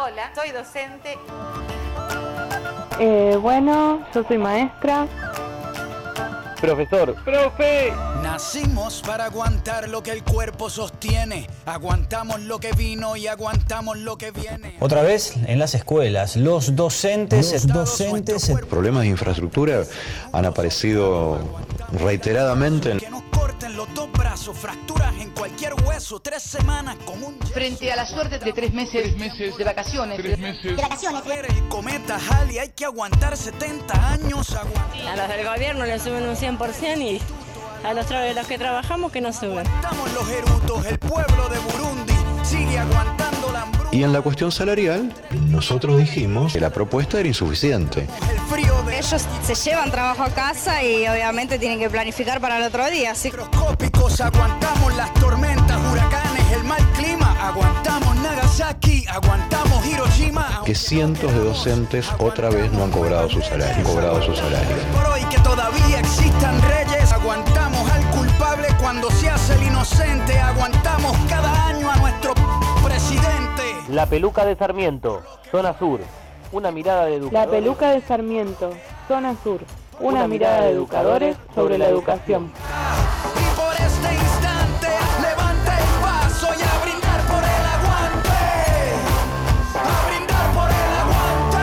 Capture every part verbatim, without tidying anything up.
Hola, soy docente. Eh, bueno, yo soy maestra. Profesor. ¡Profe! Nacimos para aguantar lo que el cuerpo sostiene. Aguantamos lo que vino y aguantamos lo que viene. Otra vez en las escuelas, los docentes, los docentes. Problemas de infraestructura han aparecido reiteradamente. Que nos corten los dos brazos, fracturas en cualquier hueso, tres semanas con un... Frente a la suerte de tres meses, tres meses de vacaciones. Tres meses de vacaciones. El cometa Halley, hay que aguantar setenta años. Aguantar. A los del gobierno le suben un cien por ciento y a los, tra- los que trabajamos que no suben. Aguantamos los erutos, el pueblo de Burundi sigue aguantando la hambruna. Y en la cuestión salarial, nosotros dijimos que la propuesta era insuficiente. El frío de... Ellos se llevan trabajo a casa y obviamente tienen que planificar para el otro día. ¿Sí? Microscópicos, aguantamos las tormentas, huracanes, el mal clima. Aguantamos Nagasaki, aguantamos Hiroshima. Que cientos de docentes otra vez no han cobrado su salario. Han cobrado su salario. Por hoy que todavía existan reyes, aguantamos al culpable cuando se hace el inocente. Aguantamos cada año a nuestro presidente. La peluca de Sarmiento, zona sur. Una mirada de educadores. La peluca de Sarmiento, zona sur. Una, Una mirada de educadores sobre la educación. Y por este instante, levanta el paso y a brindar por el aguante. A brindar por el aguante.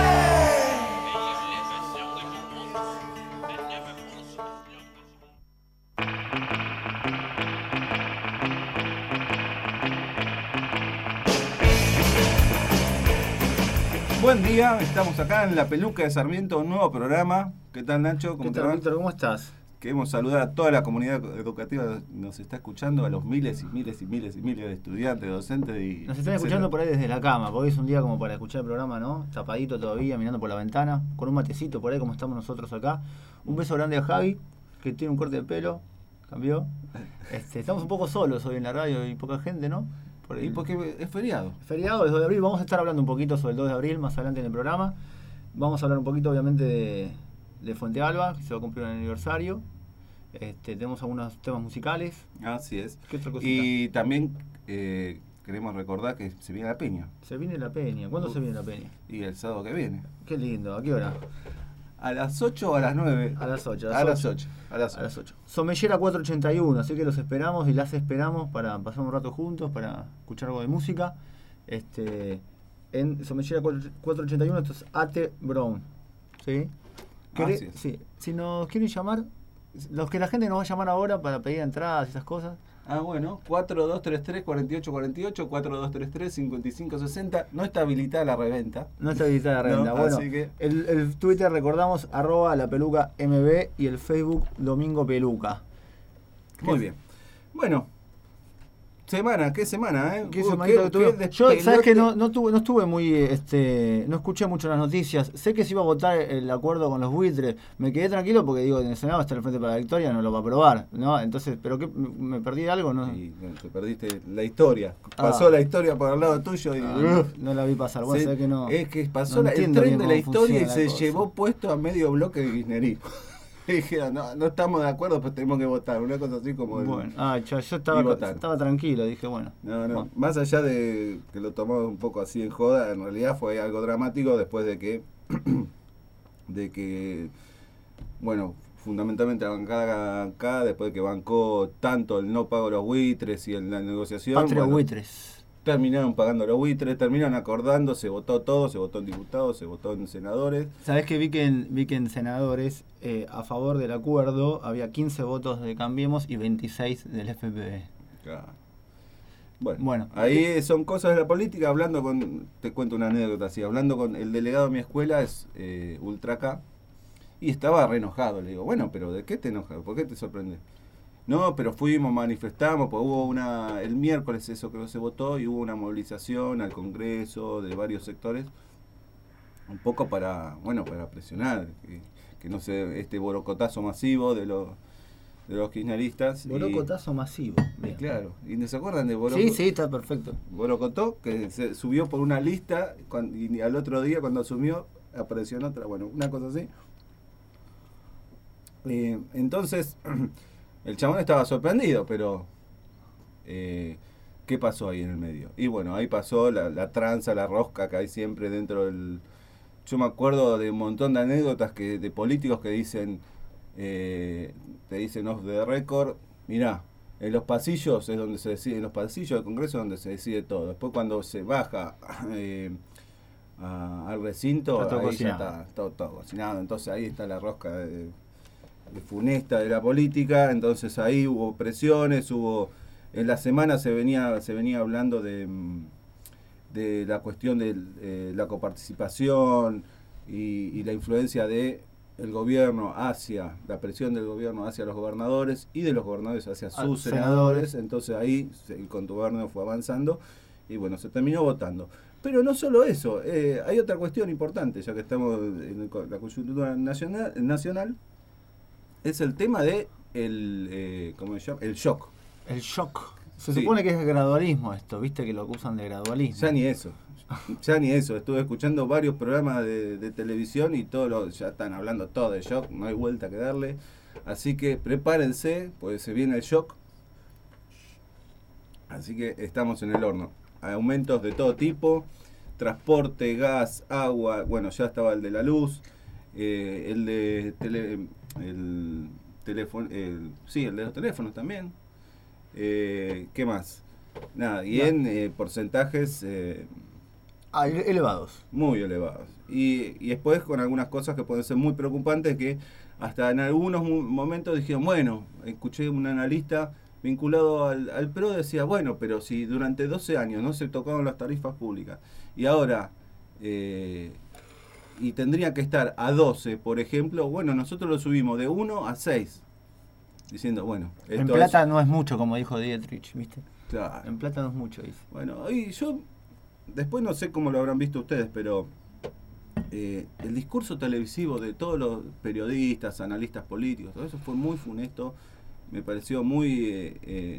Buen día, estamos acá en La Peluca de Sarmiento, un nuevo programa. ¿Qué tal, Nacho? ¿Cómo ¿Qué tal, Víctor? ¿Cómo estás? Queremos saludar a toda la comunidad educativa que nos está escuchando, a los miles y miles y miles y miles de estudiantes, docentes y... Nos están escuchando por ahí desde la cama, porque hoy es un día como para escuchar el programa, ¿no? Tapadito todavía, mirando por la ventana, con un matecito por ahí como estamos nosotros acá. Un beso grande a Javi, que tiene un corte de pelo, cambió. Este, estamos un poco solos hoy en la radio y poca gente, ¿no? Por ahí, porque es feriado. Feriado, es dos de abril. Vamos a estar hablando un poquito sobre el dos de abril más adelante en el programa. Vamos a hablar un poquito, obviamente, de, de Fuente Alba, que se va a cumplir un aniversario. Este, tenemos algunos temas musicales. Así es. ¿Qué otra cosita? Y también eh, queremos recordar que se viene la Peña. Se viene la Peña. ¿Cuándo uh, se viene la Peña? Y el sábado que viene. Qué lindo. ¿A qué hora? ¿A las ocho o a las nueve? A las ocho. A las ocho. A las ocho. Somellera cuatrocientos ochenta y uno, así que los esperamos y las esperamos para pasar un rato juntos, para escuchar algo de música. Este, en Somellera cuatrocientos ochenta y uno, esto es Ate Brown. ¿Sí? Ah, sí. Sí. Si nos quieren llamar, los que la gente nos va a llamar ahora para pedir entradas y esas cosas. Ah, bueno, cuatro dos tres tres, cuatro ocho cuatro ocho, cuatro dos tres tres, cinco cinco seis cero. No está habilitada la reventa. No está habilitada la reventa. No, bueno, así que... el, el Twitter, recordamos, arroba la peluca M B y el Facebook Domingo Peluca. Muy bien. Bueno, semana, ¿qué semana, eh? ¿Qué uh, semanita qué, que tuve? qué Yo, ¿sabes que no, no, tuve, no estuve muy, este, no escuché mucho las noticias. Sé que se iba a votar el acuerdo con los buitres. Me quedé tranquilo porque digo, en el Senado está el Frente para la Victoria, no lo va a aprobar, ¿no? Entonces, ¿pero qué? ¿Me perdí de algo? No. Sí, te perdiste la historia. Pasó ah. la historia por el lado tuyo y... Ah, no, no la vi pasar. Bueno, se, que no, es que pasó no la, el tren de la historia y se cosa. llevó puesto a medio bloque de kirchnerismo. Y dije, no, no estamos de acuerdo, pues tenemos que votar. Una cosa así como... El, bueno, ah, yo, yo estaba, estaba tranquilo, dije, bueno. No, no, bueno. Más allá de que lo tomamos un poco así en joda, en realidad fue algo dramático después de que... de que... Bueno, fundamentalmente la bancada acá, después de que bancó tanto el no pago de los buitres y en la negociación... Patria bueno, buitres. Terminaron pagando los buitres, terminaron acordando, se votó todo, se votó en diputados, se votó en senadores. Sabés que vi que en, vi que en senadores, eh, a favor del acuerdo, había quince votos de Cambiemos y veintiséis del F P B. Claro. Bueno, bueno, ahí son cosas de la política, hablando con, te cuento una anécdota así, hablando con el delegado de mi escuela, es eh, Ultra K, y estaba re enojado, le digo, bueno, pero ¿de qué te enojas? ¿Por qué te sorprende? No, pero fuimos, manifestamos, pues hubo una, el miércoles eso creo que se votó y hubo una movilización al Congreso de varios sectores, un poco para, bueno, para presionar, que, que no se, este borocotazo masivo de los de los kirchneristas. Borocotazo y, masivo. Y claro, ¿y no se acuerdan de Borocotó? Sí, sí, está perfecto. Borocotó, que se subió por una lista cuando, y al otro día cuando asumió apareció en otra, bueno, una cosa así. Eh, entonces... El chabón estaba sorprendido, pero eh, ¿qué pasó ahí en el medio? Y bueno, ahí pasó la, la tranza, la rosca que hay siempre dentro del... Yo me acuerdo de un montón de anécdotas que de políticos que dicen, eh, te dicen off the record, mirá, en los pasillos es donde se decide, en los pasillos del Congreso es donde se decide todo. Después cuando se baja eh, a, al recinto, está todo ahí cocinado. ya está todo, todo cocinado. Entonces ahí está la rosca de, de funesta de la política. Entonces ahí hubo presiones, hubo... En la semana se venía, se venía hablando de... de la cuestión de eh, la coparticipación y, y la influencia de el gobierno hacia, la presión del gobierno hacia los gobernadores y de los gobernadores hacia sus Ah, senadores. senadores. Entonces ahí se, el contubernio fue avanzando y bueno, se terminó votando. Pero no solo eso, eh, hay otra cuestión importante, ya que estamos en el, la coyuntura nacional, nacional, es el tema de el, eh, ¿cómo se llama? El shock. El shock. Se Sí. supone que es gradualismo esto, viste que lo acusan de gradualismo. Ya ni eso, ya ni eso. Estuve escuchando varios programas de, de televisión y todos los, ya están hablando todo de shock, no hay vuelta que darle. Así que prepárense, pues se viene el shock. Así que estamos en el horno. Aumentos de todo tipo, transporte, gas, agua, bueno, ya estaba el de la luz, eh, el de tele, el teléfono, el, sí, el de los teléfonos también. Eh, ¿Qué más? Nada, y No. en eh, porcentajes eh, Ah, elevados. muy elevados. Y, y después con algunas cosas que pueden ser muy preocupantes, que hasta en algunos mu- momentos dijeron, bueno, escuché un analista vinculado al, al P R O, decía, bueno, pero si durante doce años no se tocaron las tarifas públicas y ahora eh, y tendría que estar a doce, por ejemplo, bueno, nosotros lo subimos de uno a seis. Diciendo, bueno, En esto plata es- no es mucho, como dijo Dietrich, ¿viste? Claro. En plata no es mucho, dice. Bueno, y yo después no sé cómo lo habrán visto ustedes, pero eh, el discurso televisivo de todos los periodistas, analistas políticos, todo eso fue muy funesto, me pareció muy... eh, eh,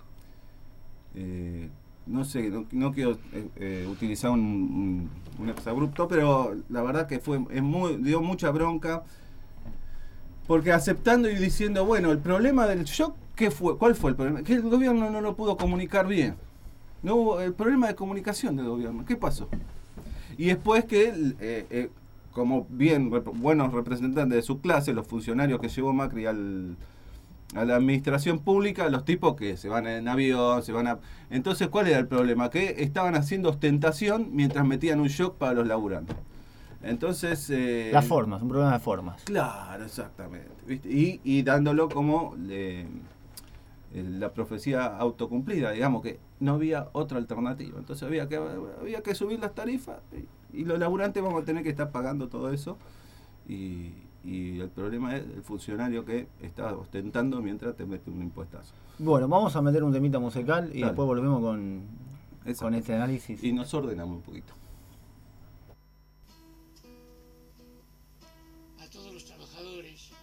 eh, no sé, no, no quiero eh, eh, utilizar un, un, un exabrupto, pero la verdad que fue es muy, dio mucha bronca. Porque aceptando y diciendo, bueno, el problema del shock, ¿qué fue? ¿Cuál fue el problema? Que el gobierno no lo pudo comunicar bien. No hubo el problema de comunicación del gobierno. ¿Qué pasó? Y después que, eh, eh, como bien rep- buenos representantes de su clase, los funcionarios que llevó Macri al, a la administración pública, los tipos que se van en avión, se van a... Entonces, ¿cuál era el problema? Que estaban haciendo ostentación mientras metían un shock para los laburantes. Entonces... Eh, Las formas, un problema de formas. Claro, exactamente. ¿Viste? Y, y dándolo como eh, la profecía autocumplida, digamos que no había otra alternativa. Entonces había que había que subir las tarifas y, y los laburantes vamos a tener que estar pagando todo eso. Y, y el problema es el funcionario que está ostentando mientras te mete un impuestazo. Bueno, vamos a meter un temita musical y Dale. después volvemos con, Exacto. con este análisis. Y nos ordenamos un poquito. Todos los trabajadores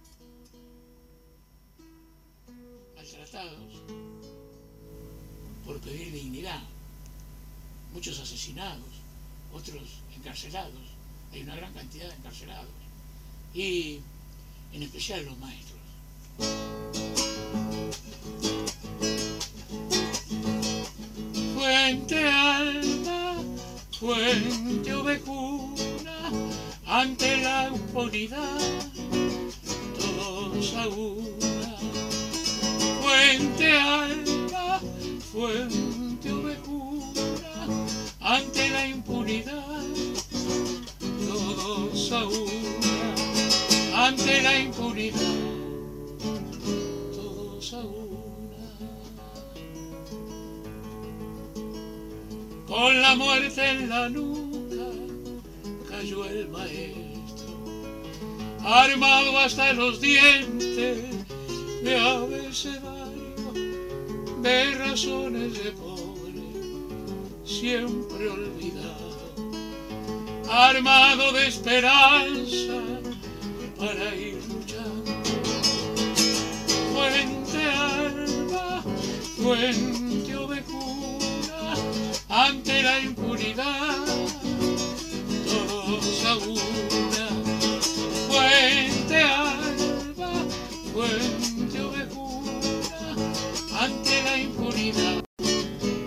maltratados por pedir dignidad, muchos asesinados, otros encarcelados, hay una gran cantidad de encarcelados, y en especial los maestros. Fuente alma, fuente ovejuna, ante la impunidad, todos a una. Fuente alma, fuente ovejuna, ante la impunidad, todos a una. Ante la impunidad, todos a una. Con la muerte en la nuca cayó el maestro, armado hasta los dientes de abecedario, de razones de pobre, siempre olvidado, armado de esperanza para ir luchando. Fuente alba, fuente ovejuna, ante la impunidad, todos a una. Fuente alba, fuente ovejuna, ante la impunidad,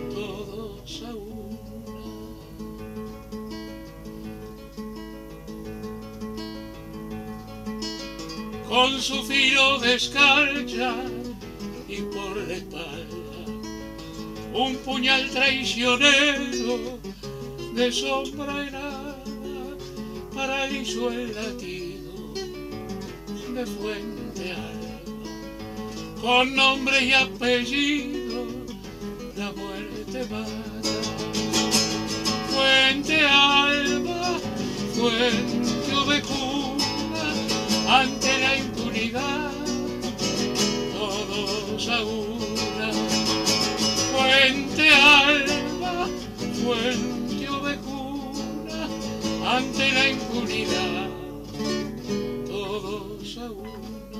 con su filo de escarcha y por la espalda un puñal traicionero de sombra helada, paralizó el latido de Fuente Alba, con nombre y apellido la muerte mata. Fuente Alba, fuente ovejuna, ante la impunidad, todos a una. Fuente Alba, fuente ovejuna, ante la impunidad, todos a una.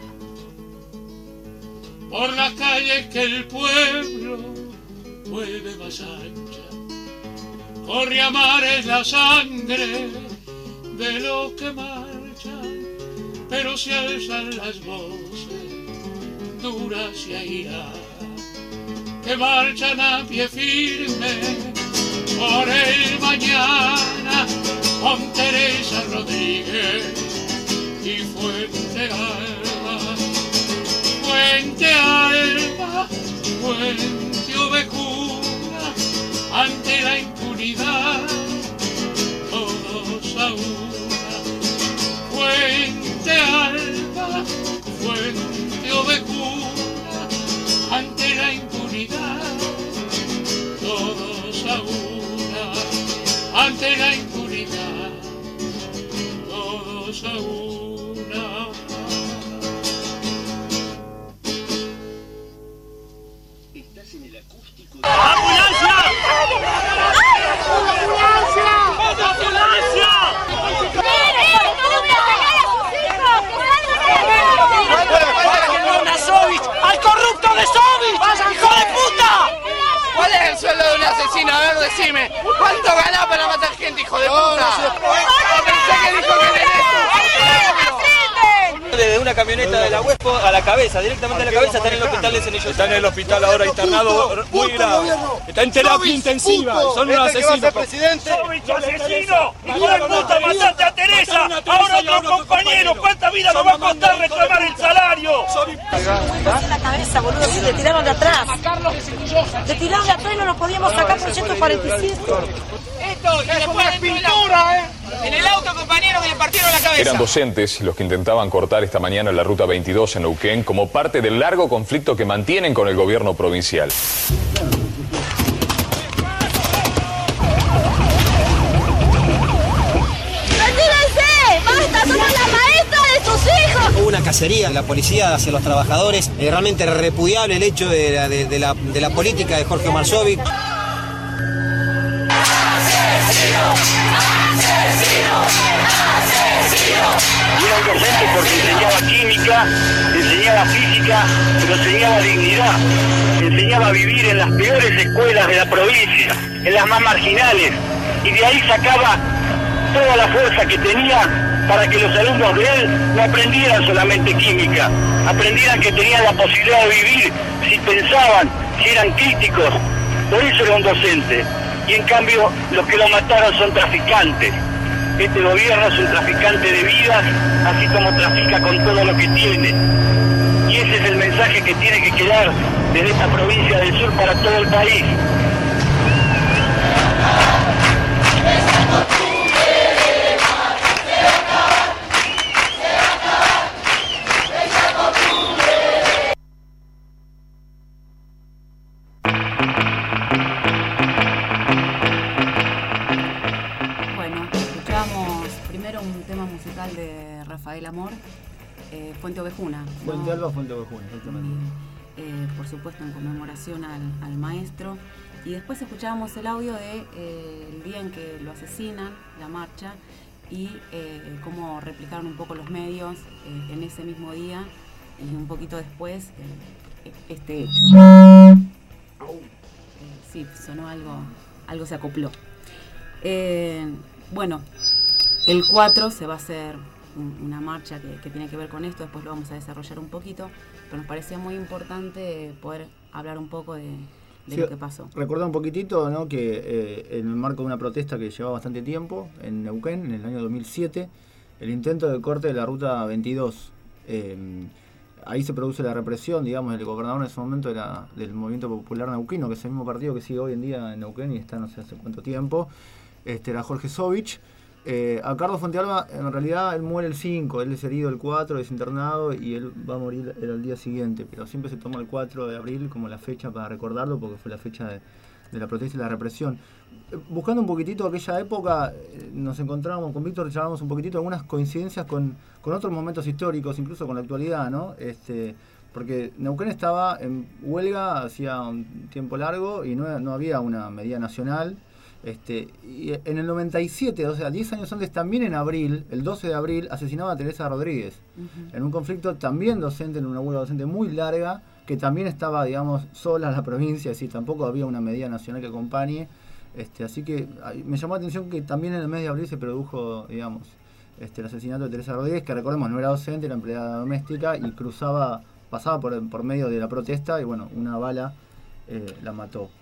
Por las calles que el pueblo vuelve más ancha, corre a mares la sangre de los que marchan, pero se alzan las voces duras y airadas, que marchan a pie firme por el mañana, con Teresa Rodríguez y Fuente Alba. Fuente Alba, fuente ovejuna, ante la impunidad, todos a una. Fuente Alba, fuente ovejuna, ante la impunidad, todos a una. Ante la impunidad, todos a una. Estás en el acústico de... ¡Ambulancia! ¡Ambulancia! ¡Ambulancia! ¡Al corrupto de Sovich! ¡Hijo de puta! ¿Cuál es el sueldo de un asesino? A ver, decime. ¿Cuánto ganás para matar gente, hijo de puta? No, pensé que dijo que tenés. Desde una camioneta de la Huesco a la cabeza, directamente a la cabeza, están en el hospital de Cenillosa. Están en el hospital ahora internado muy grave. Está en terapia intensiva, son unos asesinos. ¡Sovich, asesino! ¡Hijo de puta, mataste a Teresa! ¡Ahora otro compañero! ¿Cuánta vida nos va a costar reclamar el salario? En la cabeza, boludo, si te tiraron de atrás. Te tiraron de atrás y no nos podíamos sacar por ciento cuarenta y siete. Esto es una pintura, ¿eh? En el auto, compañero, que le partieron la cabeza. Eran docentes los que intentaban cortar esta mañana la ruta veintidós en Neuquén como parte del largo conflicto que mantienen con el gobierno provincial. Hubo una cacería, la policía hacia los trabajadores, eh, realmente repudiable el hecho de la, de, de la, de la política de Jorge Omar Sovich. Y era un docente porque enseñaba química, enseñaba física, pero enseñaba dignidad, enseñaba a vivir en las peores escuelas de la provincia, en las más marginales, y de ahí sacaba toda la fuerza que tenía para que los alumnos de él no aprendieran solamente química, aprendieran que tenían la posibilidad de vivir si pensaban, si eran críticos. Por eso era un docente. Y en cambio, los que lo mataron son traficantes. Este gobierno es un traficante de vidas, así como trafica con todo lo que tiene. Y ese es el mensaje que tiene que quedar desde esta provincia del sur para todo el país. De Rafael Amor, eh, Fuente Ovejuna. Fuente ¿no? Alba, Fuente Ovejuna, exactamente. Eh, por supuesto en conmemoración al, al maestro. Y después escuchábamos el audio de eh, el día en que lo asesinan, la marcha, y eh, cómo replicaron un poco los medios eh, en ese mismo día y un poquito después eh, este hecho. Eh, sí, sonó algo, algo se acopló. Eh, bueno, el cuatro se va a hacer un, una marcha que, que tiene que ver con esto, después lo vamos a desarrollar un poquito, pero nos parecía muy importante poder hablar un poco de, de sí, lo que pasó. Recordar un poquitito, ¿no?, que eh, en el marco de una protesta que llevaba bastante tiempo en Neuquén, en el año dos mil siete, el intento de corte de la ruta veintidós Eh, ahí se produce la represión, digamos, el gobernador en ese momento era del Movimiento Popular Neuquino, que es el mismo partido que sigue hoy en día en Neuquén y está no sé hace cuánto tiempo. Este, era Jorge Sovich. Eh, a Carlos Fuentealba, en realidad, él muere el cinco, él es herido el cuatro, es internado y él va a morir el, el día siguiente, pero siempre se toma el cuatro de abril como la fecha para recordarlo, porque fue la fecha de, de la protesta y la represión. Eh, buscando un poquitito aquella época, eh, nos encontramos, con Víctor charlamos un poquitito algunas coincidencias con, con otros momentos históricos, incluso con la actualidad, ¿no? Este, porque Neuquén estaba en huelga hacía un tiempo largo y no, no había una medida nacional. Este, y en el noventa y siete, o sea, diez años antes, también en abril, el doce de abril, asesinaba a Teresa Rodríguez, uh-huh. en un conflicto también docente, en una huelga docente muy larga, que también estaba, digamos, sola la provincia, es decir, tampoco había una medida nacional que acompañe. Este, así que me llamó la atención que también en el mes de abril se produjo, digamos, este, el asesinato de Teresa Rodríguez, que recordemos no era docente, era empleada doméstica y cruzaba, pasaba por, por medio de la protesta y bueno, una bala eh, la mató.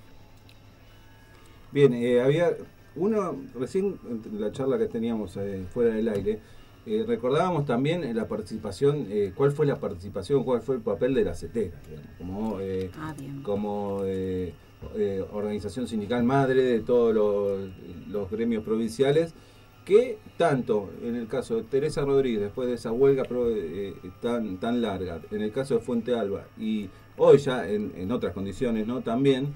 Bien, eh, había uno, recién en la charla que teníamos eh, fuera del aire, eh, recordábamos también la participación, eh, cuál fue la participación, cuál fue el papel de la CETERA, digamos, como, eh, ah, como eh, eh, organización sindical madre de todos los, los gremios provinciales, que tanto en el caso de Teresa Rodríguez, después de esa huelga eh, tan, tan larga, en el caso de Fuentealba y hoy ya en, en otras condiciones, ¿no? También...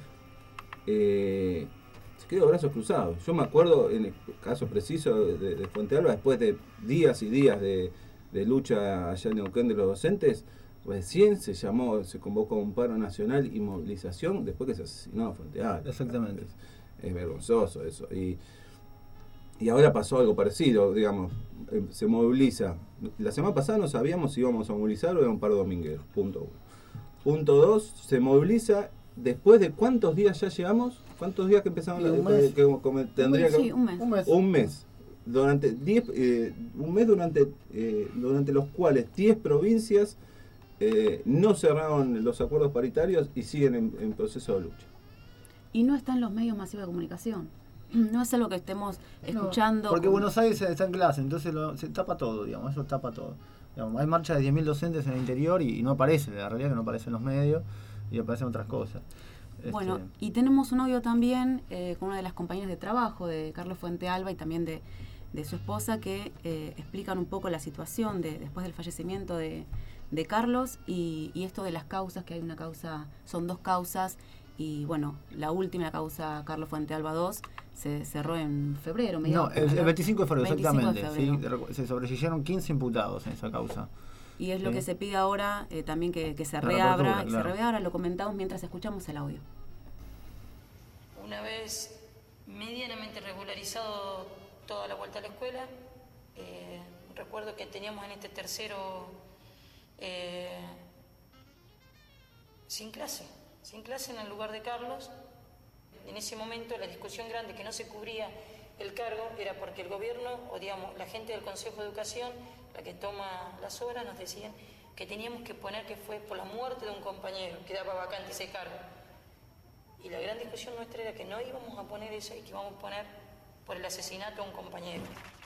Eh, quedó brazos cruzados. Yo me acuerdo, en el caso preciso de, de Fuentealba, después de días y días de, de lucha allá en Neuquén de los docentes, recién se llamó, se convocó un paro nacional y movilización después que se asesinó a Fuentealba. Exactamente. Es, es vergonzoso eso. Y, y ahora pasó algo parecido, digamos, eh, se moviliza. La semana pasada no sabíamos si íbamos a movilizar o era un paro dominguero, punto uno. Punto dos, se moviliza después de cuántos días ya llevamos. ¿Cuántos días que empezamos? Un la, mes. Que, que, tendría sí, que, un mes. Un mes. Un mes. Durante diez, eh, un mes durante, eh, durante los cuales diez provincias eh, no cerraron los acuerdos paritarios y siguen en, en proceso de lucha. Y no están los medios masivos de comunicación. No es algo que estemos escuchando. No, porque con... Buenos Aires está en clase, entonces lo, se tapa todo, digamos, eso tapa todo. Digamos, hay marcha de diez mil docentes en el interior y, y no aparece, la realidad es que no aparecen los medios y aparecen otras cosas. Bueno, este... y tenemos un audio también eh, con una de las compañeras de trabajo de Carlos Fuentealba y también de, de su esposa que eh, explican un poco la situación de, después del fallecimiento de, de Carlos y, y esto de las causas, que hay una causa, son dos causas y bueno, la última causa Carlos Fuentealba dos se cerró en febrero. No, el, el veinticinco de febrero, veinticinco exactamente. de febrero. Sí, se sobreseyeron quince imputados en esa causa. Y es lo sí. que se pide ahora, eh, también que, que se la reabra, claro. y se reabra, lo comentamos mientras escuchamos el audio. Una vez medianamente regularizado toda la vuelta a la escuela, eh, recuerdo que teníamos en este tercero eh, sin clase, sin clase en el lugar de Carlos. En ese momento la discusión grande que no se cubría el cargo era porque el gobierno, o digamos, la gente del Consejo de Educación, la que toma las obras, nos decían que teníamos que poner que fue por la muerte de un compañero, que daba vacante ese cargo. Y la gran discusión nuestra era que no íbamos a poner eso y que íbamos a poner por el asesinato a un compañero.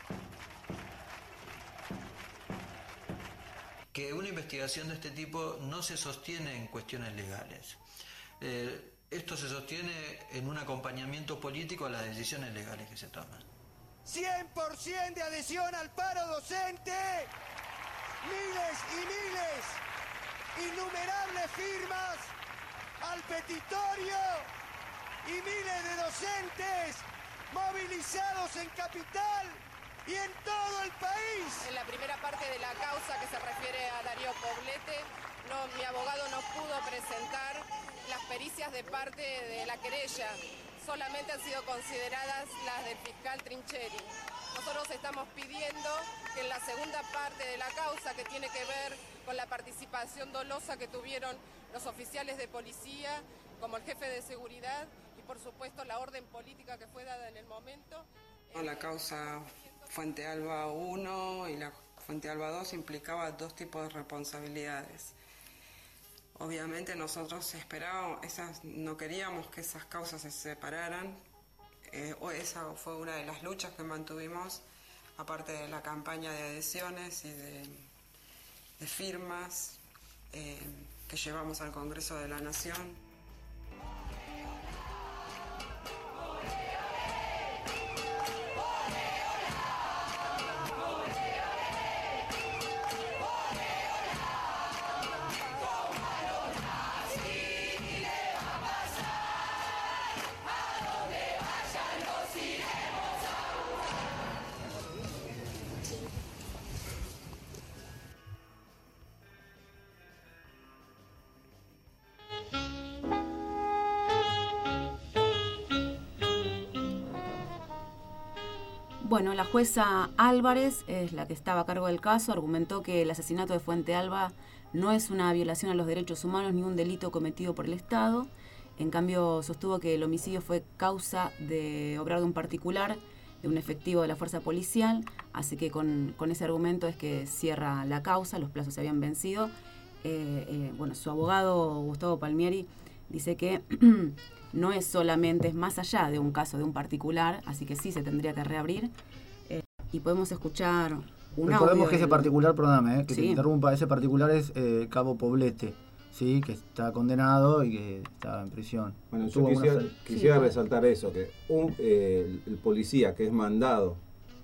Que una investigación de este tipo no se sostiene en cuestiones legales. Eh, esto se sostiene en un acompañamiento político a las decisiones legales que se toman. cien por ciento de adhesión al paro docente, miles y miles, innumerables firmas al petitorio y miles de docentes movilizados en Capital y en todo el país. En la primera parte de la causa que se refiere a Darío Poblete, no, mi abogado no pudo presentar las pericias de parte de la querella. Solamente han sido consideradas las del fiscal Trincheri. Nosotros estamos pidiendo que en la segunda parte de la causa, que tiene que ver con la participación dolosa que tuvieron los oficiales de policía, como el jefe de seguridad y por supuesto la orden política que fue dada en el momento. La causa Fuentealba uno y la Fuentealba dos implicaba dos tipos de responsabilidades. Obviamente nosotros esperábamos, esas, no queríamos que esas causas se separaran. Eh, esa fue una de las luchas que mantuvimos, aparte de la campaña de adhesiones y de, de firmas eh, que llevamos al Congreso de la Nación. Bueno, la jueza Álvarez es la que estaba a cargo del caso, argumentó que el asesinato de Fuente Alba no es una violación a los derechos humanos ni un delito cometido por el Estado. En cambio, sostuvo que el homicidio fue causa de obrar de un particular, de un efectivo de la fuerza policial, así que con, con ese argumento es que cierra la causa, los plazos se habían vencido. Eh, eh, bueno, su abogado Gustavo Palmieri dice que no es solamente, es más allá de un caso de un particular, así que sí se tendría que reabrir. Eh, y podemos escuchar un audio. Recordemos que ese del... particular, perdóname, eh, que sí. te interrumpa, ese particular es eh, Cabo Poblete, ¿sí? Que está condenado y que está en prisión. Bueno, yo Tuvo quisiera, una... quisiera sí, resaltar eso, que un, eh, el, el policía que es mandado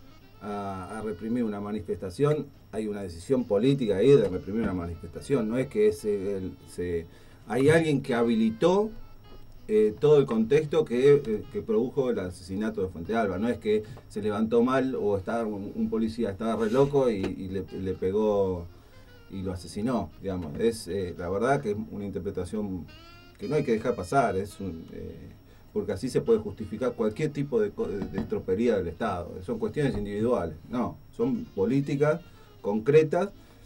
a, a reprimir una manifestación, hay una decisión política ahí de reprimir una manifestación, no es que ese, el, se, hay alguien que habilitó Eh, todo el contexto que, eh, que produjo el asesinato de Fuente Alba. No es que se levantó mal o estaba un, un policía estaba re loco y, y le, le pegó y lo asesinó, digamos. Es eh, la verdad que es una interpretación que no hay que dejar pasar, es un, eh, porque así se puede justificar cualquier tipo de, de estropería del Estado. Son cuestiones individuales, no, son políticas concretas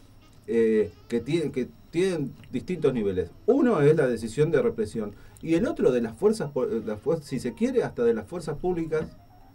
eh, que tienen que tienen distintos niveles. Uno es la decisión de represión y el otro de las fuerzas, las fuerzas si se quiere, hasta de las fuerzas públicas,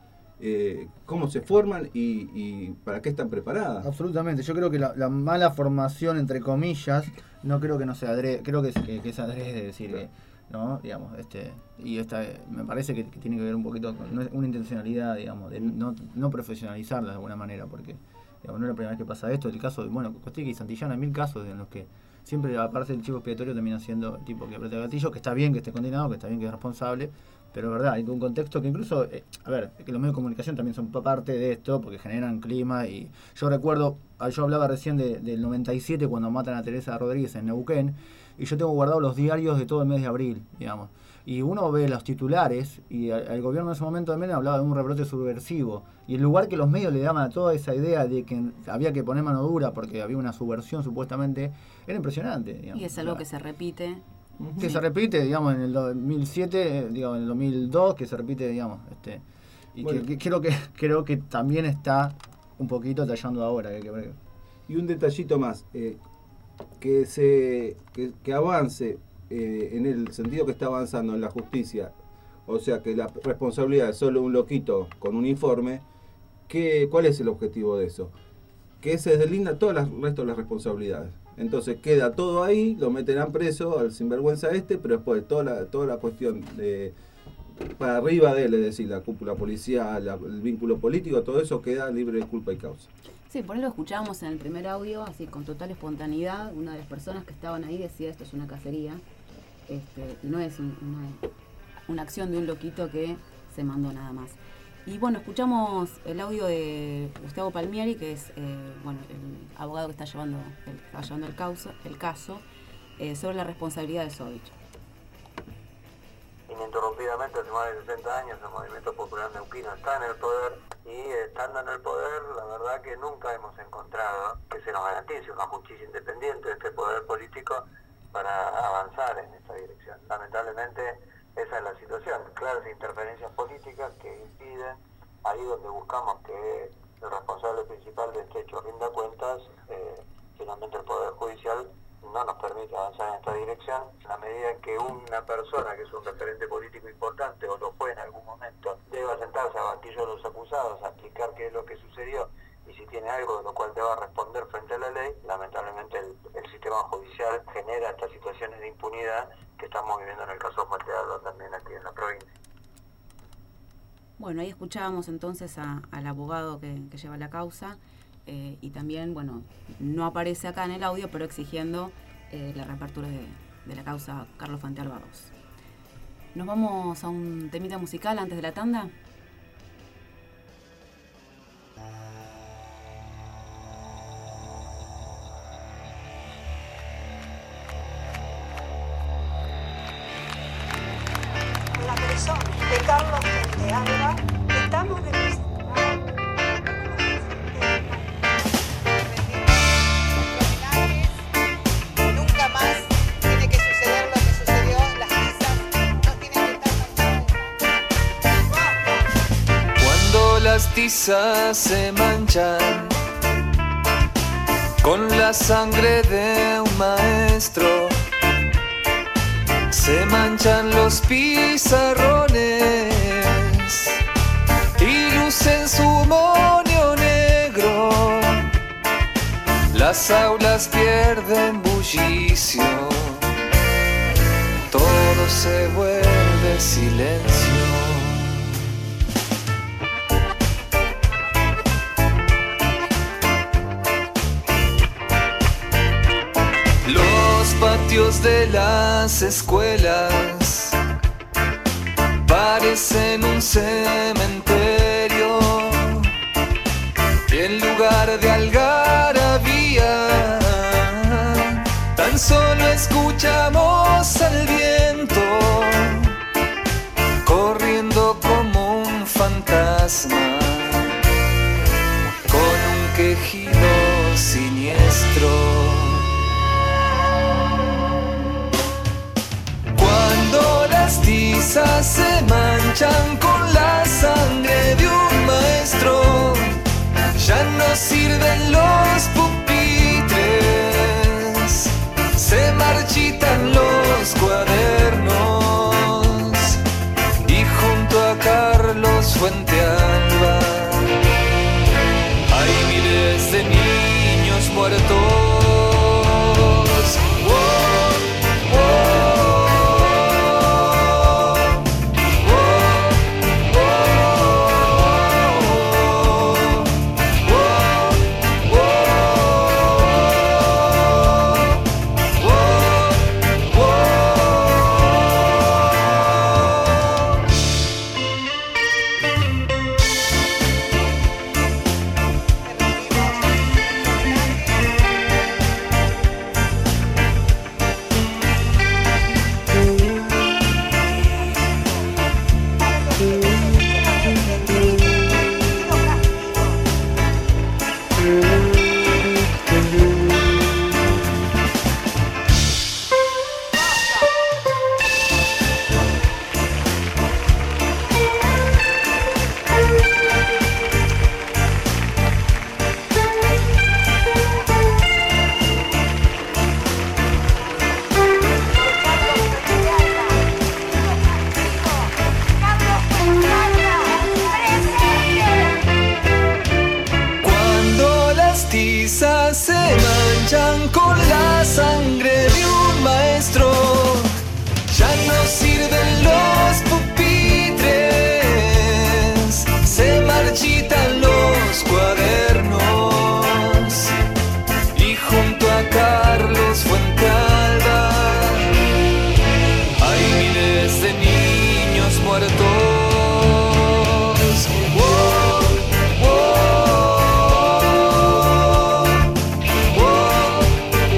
eh, cómo se forman y, y para qué están preparadas. Absolutamente, yo creo que la, la mala formación, entre comillas, no creo que no sea adrede, creo que es, que, que es adrede decir que, ¿no? Digamos, este, y esta me parece que, que tiene que ver un poquito con una intencionalidad, digamos, de no, no profesionalizarla de alguna manera, porque digamos, no es la primera vez que pasa esto. El caso de, bueno, Costica y Santillana, hay mil casos en los que siempre, aparte del chivo expiatorio, termina siendo el tipo que aprieta el gatillo, que está bien que esté condenado, que está bien que es responsable, pero es verdad, hay un contexto que incluso, eh, a ver, que los medios de comunicación también son parte de esto, porque generan clima, y yo recuerdo, yo hablaba recién de, del noventa y siete, cuando matan a Teresa Rodríguez en Neuquén, y yo tengo guardados los diarios de todo el mes de abril, digamos, y uno ve los titulares, y el, el gobierno en ese momento también hablaba de un rebrote subversivo, y el lugar que los medios le daban a toda esa idea de que había que poner mano dura porque había una subversión supuestamente, era impresionante, digamos. Y es algo que se repite. Que sí. se repite, digamos, en el dos mil siete, digamos, en el dos mil dos, que se repite, digamos, este y bueno, que, que creo que creo que también está un poquito tallando ahora. Que, que... Y un detallito más, eh, que se que, que avance eh, en el sentido que está avanzando en la justicia, o sea, que la responsabilidad es solo un loquito con un informe, que, ¿cuál es el objetivo de eso? Que se deslinda todo el resto de las responsabilidades. Entonces queda todo ahí, lo meterán preso al sinvergüenza este, pero después toda la, toda la cuestión de para arriba de él, es decir, la cúpula policial, la, el vínculo político, todo eso queda libre de culpa y causa. Sí, por eso lo escuchábamos en el primer audio, así con total espontaneidad. Una de las personas que estaban ahí decía, esto es una cacería, este, no es un, una, una acción de un loquito que se mandó nada más. Y bueno, escuchamos el audio de Gustavo Palmieri, que es eh, bueno, el abogado que está llevando el, está llevando el, causa, el caso, eh, sobre la responsabilidad de Sovich. Ininterrumpidamente, hace más de sesenta años, el Movimiento Popular Neuquino está en el poder y estando en el poder, la verdad que nunca hemos encontrado que se nos garantice una justicia independiente de este poder político para avanzar en esta dirección. Lamentablemente, esa es la situación, claras interferencias políticas que impiden, ahí donde buscamos que el responsable principal de este hecho rinda cuentas, eh, finalmente el Poder Judicial no nos permite avanzar en esta dirección, en la medida en que una persona que es un referente político importante, o lo fue en algún momento, deba sentarse a banquillo de los acusados, a explicar qué es lo que sucedió, y si tiene algo de lo cual deba responder frente a la ley, lamentablemente el, el sistema judicial genera estas situaciones de impunidad que estamos viviendo en el caso Fuente Alba también aquí en la provincia. Bueno, ahí escuchábamos entonces a, al abogado que, que lleva la causa eh, y también, bueno, no aparece acá en el audio, pero exigiendo eh, la reapertura de, de la causa Carlos Fuentealba dos. Nos vamos a un temita musical antes de la tanda. La persona de Carlos Fuentealba, estamos representando. Nunca más tiene que suceder lo que sucedió, las risas no tienen que estar tan. Cuando las tizas se manchan con la sangre de un maestro, se manchan los pizarrones y lucen su monio negro. Las aulas pierden bullicio, todo se vuelve silencio. Los patios de las escuelas parecen un cementerio y en lugar de algarabía tan solo escuchamos al viento corriendo como un fantasma con un quejido siniestro. Cuando las tizas se manchan con la sangre de un maestro, ya no sirven los pupitres, se marchitan los cuadernos y junto a Carlos Fuentealba hay miles de niños muertos. Se manchan con la sangre de un maestro, ya no sirven los pupitres, se marchitan los cuadernos y junto a Carlos Fuentealba hay miles de niños muertos. Oh, oh.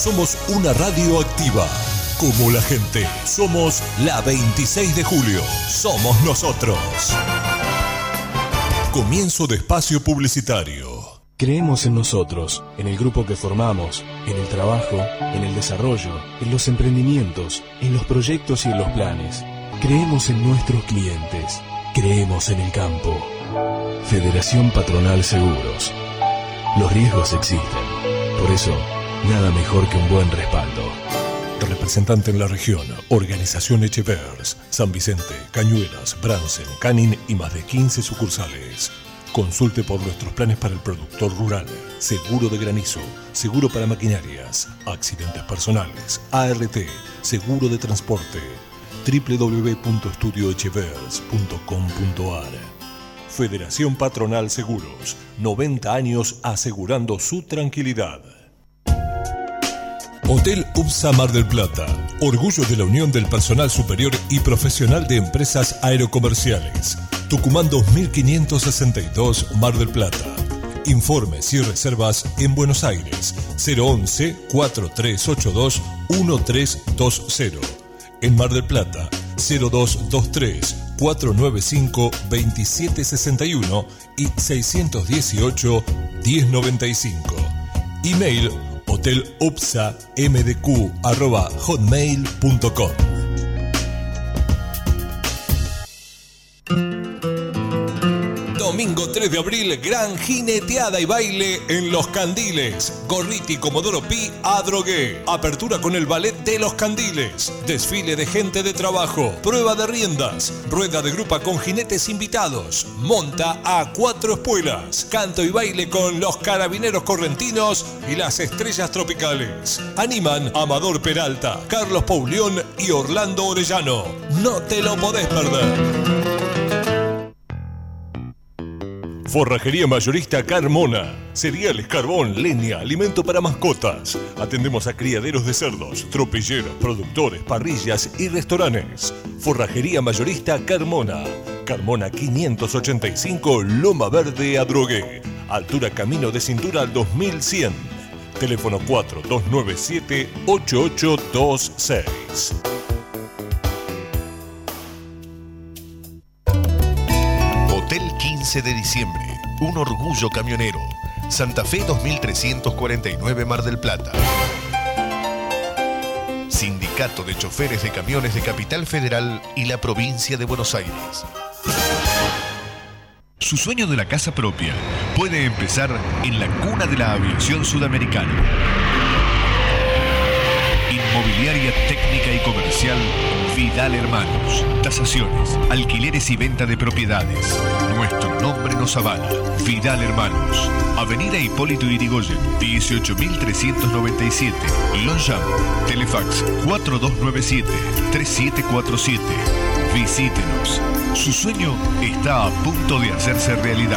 Somos una radio activa. Como la gente. Somos la veintiséis de julio. Somos nosotros. Comienzo de espacio publicitario. Creemos en nosotros, en el grupo que formamos, en el trabajo, en el desarrollo, en los emprendimientos, en los proyectos y en los planes. Creemos en nuestros clientes. Creemos en el campo. Federación Patronal Seguros. Los riesgos existen. Por eso, nada mejor que un buen respaldo. Representante en la región, Organización Echevers, San Vicente, Cañuelas, Bransen, Canin y más de quince sucursales. Consulte por nuestros planes para el productor rural, seguro de granizo, seguro para maquinarias, accidentes personales, A R T, seguro de transporte, doble u doble u doble u punto estudio echevers punto com punto a r. Federación Patronal Seguros, noventa años asegurando su tranquilidad. Hotel UPSA Mar del Plata, orgullo de la unión del personal superior y profesional de empresas aerocomerciales. Tucumán dos mil quinientos sesenta y dos, Mar del Plata. Informes y reservas en Buenos Aires, cero once, cuatro tres ocho dos, uno tres dos cero. En Mar del Plata, cero dos dos tres, cuatro nueve cinco, dos siete seis uno y seis uno ocho, diez noventa y cinco. Email hotelupsamdq arroba hotmail punto com. Domingo tres de abril, gran jineteada y baile en Los Candiles. Gorriti Comodoro Pi Adrogué. Apertura con el ballet de Los Candiles. Desfile de gente de trabajo. Prueba de riendas. Rueda de grupa con jinetes invitados. Monta a cuatro espuelas. Canto y baile con los carabineros correntinos y las estrellas tropicales. Animan Amador Peralta, Carlos Paulión y Orlando Orellano. No te lo podés perder. Forrajería mayorista Carmona. Cereales, carbón, leña, alimento para mascotas. Atendemos a criaderos de cerdos, tropilleros, productores, parrillas y restaurantes. Forrajería mayorista Carmona. Carmona quinientos ochenta y cinco, Loma Verde, Adrogué. Altura camino de cintura al dos mil cien. Teléfono cuatro dos nueve siete, ocho ocho dos seis. quince de diciembre, un orgullo camionero. Santa Fe dos mil trescientos cuarenta y nueve, Mar del Plata. Sindicato de Choferes de Camiones de Capital Federal y la Provincia de Buenos Aires. Su sueño de la casa propia puede empezar en la cuna de la aviación sudamericana. Inmobiliaria técnica y comercial Vidal Hermanos. Tasaciones, alquileres y venta de propiedades. Nuestro nombre nos avala. Vidal Hermanos. Avenida Hipólito Yrigoyen, dieciocho mil trescientos noventa y siete. Longchamp. Telefax cuatro dos nueve siete, tres siete cuatro siete. Visítenos. Su sueño está a punto de hacerse realidad.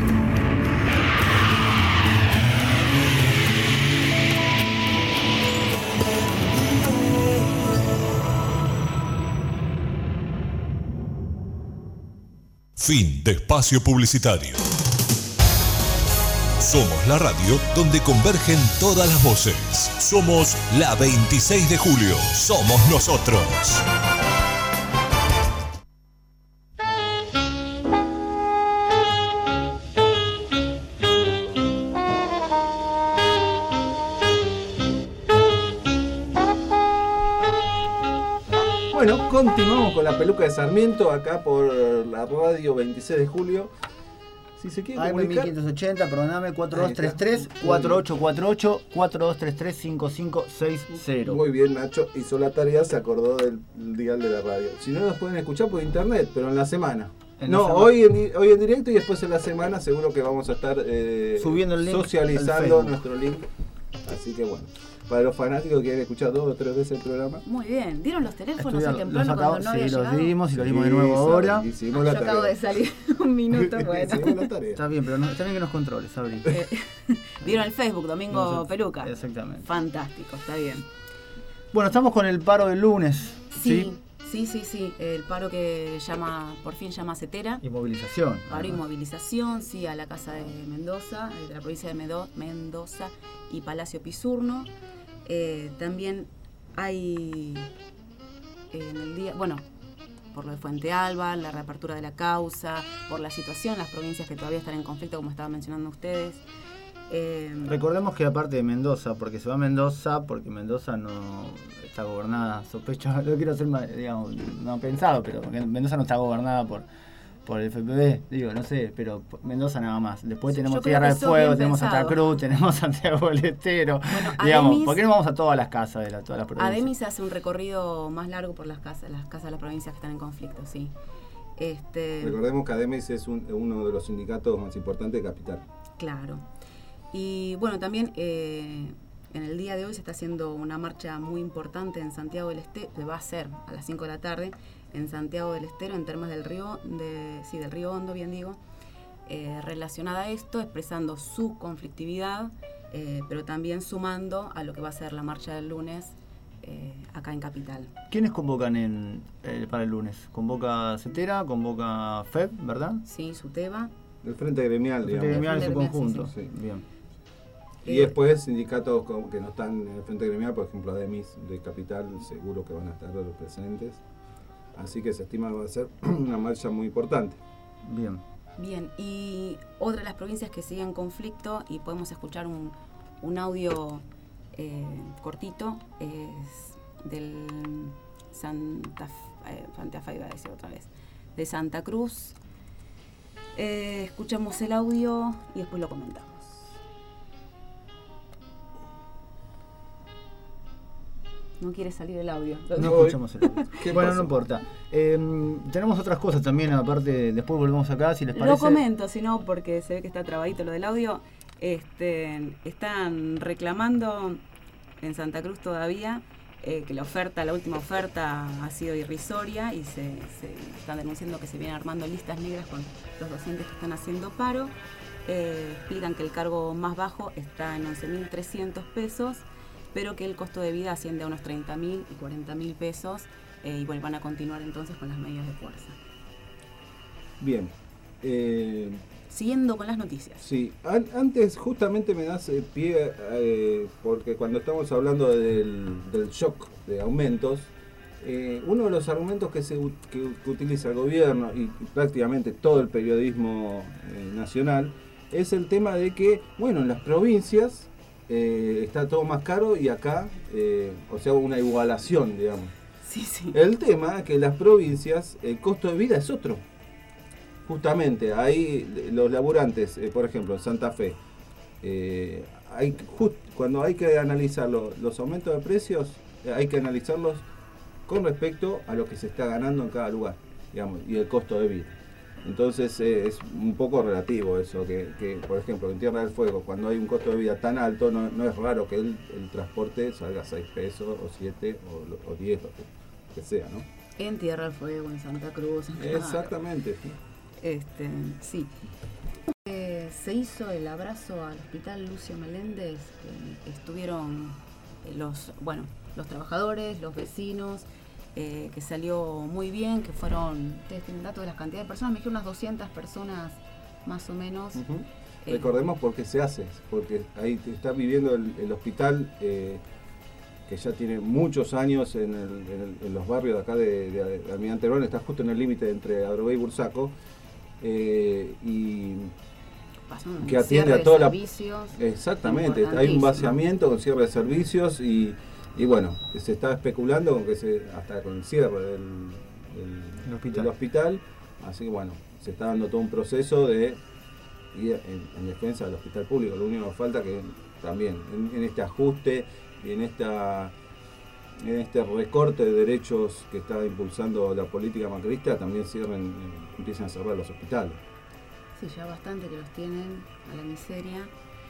Fin de espacio publicitario. Somos la radio donde convergen todas las voces. Somos la veintiséis de julio. Somos nosotros. Bueno, continuamos con la peluca de Sarmiento acá por la radio veintiséis de julio. Si se quiere A M comunicar... mil quinientos ochenta, perdóname, cuatro dos tres tres, cuatro ocho cuatro ocho, cuatro dos tres tres, cinco cinco seis cero. Muy bien, Nacho hizo la tarea, se acordó del dial de la radio. Si no, nos pueden escuchar por internet, pero en la semana. En no, la semana. Hoy, en, hoy en directo y después en la semana seguro que vamos a estar eh, subiendo el link socializando nuestro link. Así que bueno. Para los fanáticos que quieren escuchar dos o tres veces el programa. Muy bien. ¿Dieron los teléfonos Estudiar, hoy temprano los acabo, cuando no sí, había los llegado? dimos y los Sí, dimos de nuevo ahora. Hicimos Ah, la yo tarea. acabo de salir un minuto. Bueno. Hicimos la tarea. Está bien, pero no, está bien que nos controles, Sabri. Eh, Dieron el Facebook, Domingo No sé. Peluca. Exactamente. Fantástico, está bien. Bueno, estamos con el paro del lunes. Sí, sí, sí, sí. El paro que llama, por fin llama CETERA. Y movilización. Paro y movilización, sí, a la Casa de Mendoza, de la provincia de Medo- Mendoza y Palacio Pisurno. Eh, también hay eh, en el día, bueno, por lo de Fuente Alba, la reapertura de la causa, por la situación en las provincias que todavía están en conflicto, como estaban mencionando ustedes. Eh, Recordemos que aparte de Mendoza, porque se va a Mendoza, porque Mendoza no está gobernada, sospecho, no quiero ser, digamos, no pensado, pero porque Mendoza no está gobernada por por el F P V, digo, no sé, pero Mendoza nada más. Después tenemos Tierra del Fuego, tenemos Santa Cruz, tenemos Santiago del Estero. Bueno, digamos, Ademis, ¿por qué no vamos a todas las casas de la, todas las provincias? Ademis hace un recorrido más largo por las casas, las casas de las provincias que están en conflicto, sí. Este, Recordemos que Ademis es un, uno de los sindicatos más importantes de Capital. Claro. Y bueno, también eh, en el día de hoy se está haciendo una marcha muy importante en Santiago del Estero, que va a ser a las cinco de la tarde, en Santiago del Estero, en Termas del Río, de, sí, del Río Hondo, bien digo, eh, relacionada a esto, expresando su conflictividad, eh, pero también sumando a lo que va a ser la marcha del lunes eh, acá en Capital. ¿Quiénes convocan en, eh, para el lunes? ¿Convoca CETERA? ¿Convoca F E B, verdad? Sí, SUTEBA. El Frente Gremial, el digamos. Frente Gremial en su Gremial, conjunto. sí, sí. Sí, bien. Y después sindicatos que no están en el Frente Gremial, por ejemplo Ademis de Capital, seguro que van a estar los presentes. Así que se estima que va a ser una marcha muy importante. Bien. Bien, y otra de las provincias que sigue en conflicto, y podemos escuchar un, un audio eh, cortito, es del Santa, eh, Santa Fe, iba a decir otra vez, de Santa Cruz. Eh, escuchamos el audio y después lo comentamos. No quiere salir el audio. No escuchamos el audio. Bueno, pasó? No importa. Eh, tenemos otras cosas también, aparte, después volvemos acá, si les parece. Lo comento, si no, porque se ve que está trabadito lo del audio. Este, están reclamando en Santa Cruz todavía eh, que la oferta, la última oferta ha sido irrisoria y se, se están denunciando que se vienen armando listas negras con los docentes que están haciendo paro. Eh, explican que el cargo más bajo está en once mil trescientos pesos, pero que el costo de vida asciende a unos treinta mil y cuarenta mil pesos, eh, y bueno, van a continuar entonces con las medidas de fuerza. Bien. Eh, Siguiendo con las noticias. Sí, An- antes justamente me das eh, pie, eh, porque cuando estamos hablando del, del shock de aumentos, eh, uno de los argumentos que, se, que, que utiliza el gobierno y, y prácticamente todo el periodismo eh, nacional es el tema de que, bueno, en las provincias Eh, está todo más caro y acá, eh, o sea, una igualación, digamos. Sí, sí. El tema es que en las provincias el costo de vida es otro. Justamente, ahí los laburantes, eh, por ejemplo, en Santa Fe, eh, hay, just, cuando hay que analizar lo, los aumentos de precios, eh, hay que analizarlos con respecto a lo que se está ganando en cada lugar, digamos, y el costo de vida. Entonces eh, es un poco relativo eso, que, que por ejemplo en Tierra del Fuego, cuando hay un costo de vida tan alto, no, no es raro que el, el transporte salga a seis pesos, o siete, o, o diez, lo que, que sea, ¿no? En Tierra del Fuego, en Santa Cruz. En Exactamente. Sí. Este, sí. Eh, se hizo el abrazo al Hospital Lucio Meléndez, eh, estuvieron los, bueno, los trabajadores, los vecinos, Eh, que salió muy bien, que fueron, ustedes tienen datos de las cantidades de personas, me dijeron unas doscientas personas más o menos. Uh-huh. eh, Recordemos por qué se hace, porque ahí está viviendo el, el hospital eh, que ya tiene muchos años en, el, en, el, en los barrios de acá de, de, de Almirante Brown, está justo en el límite entre Adrogué y Bursaco, eh, y que atiende a toda la... Exactamente, hay un vaciamiento con cierre de servicios y Y bueno, se está especulando con que se hasta con el cierre del, del, el hospital. del hospital, así que bueno, se está dando todo un proceso de ir en, en defensa del hospital público. Lo único que falta que también en, en este ajuste y en esta en este recorte de derechos que está impulsando la política macrista, también cierren, empiezan a cerrar los hospitales. Sí, ya bastante que los tienen a la miseria.